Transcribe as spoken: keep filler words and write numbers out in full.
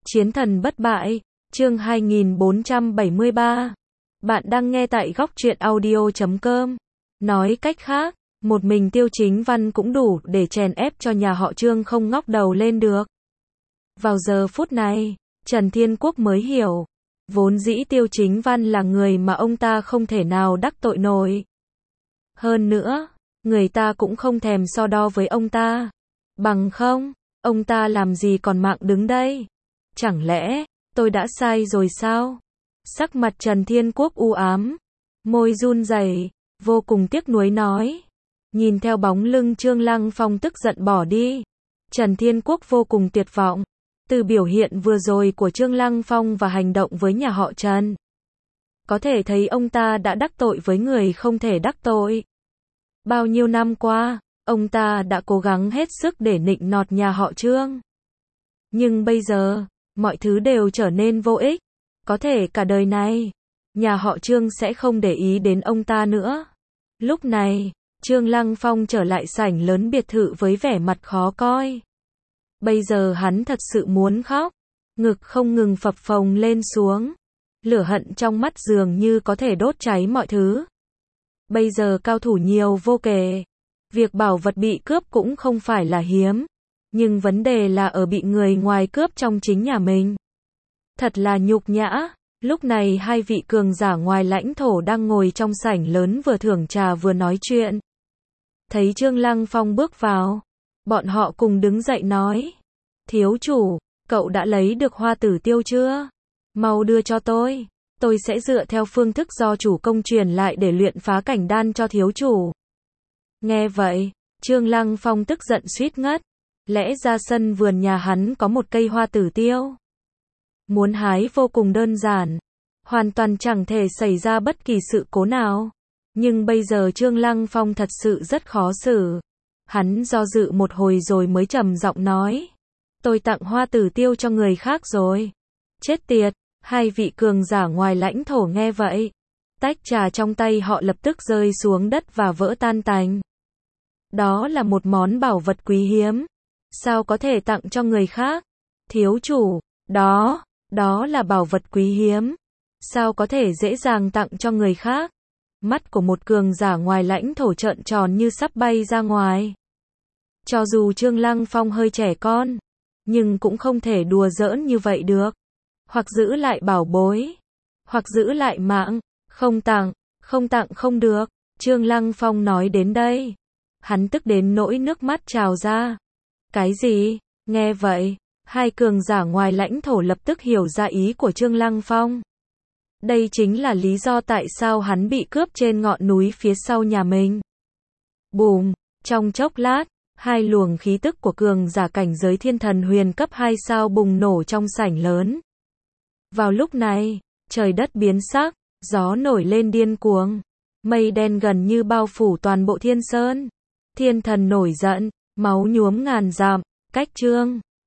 Chiến thần bất bại, chương hai nghìn bốn trăm bảy mươi ba. Bạn đang nghe tại góc truyện audio chấm com. Nói cách khác, một mình Tiêu Chính Văn cũng đủ để chèn ép cho nhà họ Trương không ngóc đầu lên được. Vào giờ phút này, Trần Thiên Quốc mới hiểu, vốn dĩ Tiêu Chính Văn là người mà ông ta không thể nào đắc tội nổi. Hơn nữa, người ta cũng không thèm so đo với ông ta. Bằng không, ông ta làm gì còn mạng đứng đây? Chẳng lẽ, tôi đã sai rồi sao? Sắc mặt Trần Thiên Quốc u ám, môi run rẩy, vô cùng tiếc nuối nói. Nhìn theo bóng lưng Trương Lăng Phong tức giận bỏ đi, Trần Thiên Quốc vô cùng tuyệt vọng. Từ biểu hiện vừa rồi của Trương Lăng Phong và hành động với nhà họ Trần, có thể thấy ông ta đã đắc tội với người không thể đắc tội. Bao nhiêu năm qua, ông ta đã cố gắng hết sức để nịnh nọt nhà họ Trương. Nhưng bây giờ, mọi thứ đều trở nên vô ích. Có thể cả đời này, nhà họ Trương sẽ không để ý đến ông ta nữa. Lúc này, Trương Lăng Phong trở lại sảnh lớn biệt thự với vẻ mặt khó coi. Bây giờ hắn thật sự muốn khóc, ngực không ngừng phập phồng lên xuống. Lửa hận trong mắt dường như có thể đốt cháy mọi thứ. Bây giờ cao thủ nhiều vô kể. Việc bảo vật bị cướp cũng không phải là hiếm. Nhưng vấn đề là ở bị người ngoài cướp trong chính nhà mình. Thật là nhục nhã. Lúc này hai vị cường giả ngoài lãnh thổ đang ngồi trong sảnh lớn vừa thưởng trà vừa nói chuyện. Thấy Trương Lăng Phong bước vào, bọn họ cùng đứng dậy nói. Thiếu chủ, cậu đã lấy được hoa tử tiêu chưa? Mau đưa cho tôi. Tôi sẽ dựa theo phương thức do chủ công truyền lại để luyện phá cảnh đan cho thiếu chủ. Nghe vậy, Trương Lăng Phong tức giận suýt ngất. Lẽ ra sân vườn nhà hắn có một cây hoa tử tiêu. Muốn hái vô cùng đơn giản. Hoàn toàn chẳng thể xảy ra bất kỳ sự cố nào. Nhưng bây giờ Trương Lăng Phong thật sự rất khó xử. Hắn do dự một hồi rồi mới trầm giọng nói. Tôi tặng hoa tử tiêu cho người khác rồi. Chết tiệt, hai vị cường giả ngoài lãnh thổ nghe vậy. Tách trà trong tay họ lập tức rơi xuống đất và vỡ tan tành. Đó là một món bảo vật quý hiếm. Sao có thể tặng cho người khác? Thiếu chủ, đó, đó là bảo vật quý hiếm. Sao có thể dễ dàng tặng cho người khác? Mắt của một cường giả ngoài lãnh thổ trợn tròn như sắp bay ra ngoài. Cho dù Trương Lăng Phong hơi trẻ con, nhưng cũng không thể đùa giỡn như vậy được. Hoặc giữ lại bảo bối, hoặc giữ lại mạng, không tặng, không tặng không được. Trương Lăng Phong nói đến đây, hắn tức đến nỗi nước mắt trào ra. Cái gì? Nghe vậy, hai cường giả ngoài lãnh thổ lập tức hiểu ra ý của Trương Lăng Phong. Đây chính là lý do tại sao hắn bị cướp trên ngọn núi phía sau nhà mình. Bùm, trong chốc lát, hai luồng khí tức của cường giả cảnh giới thiên thần huyền cấp hai sao bùng nổ trong sảnh lớn. Vào lúc này, trời đất biến sắc, gió nổi lên điên cuồng, mây đen gần như bao phủ toàn bộ thiên sơn. Thiên thần nổi giận, máu nhuốm ngàn dặm, cách Trương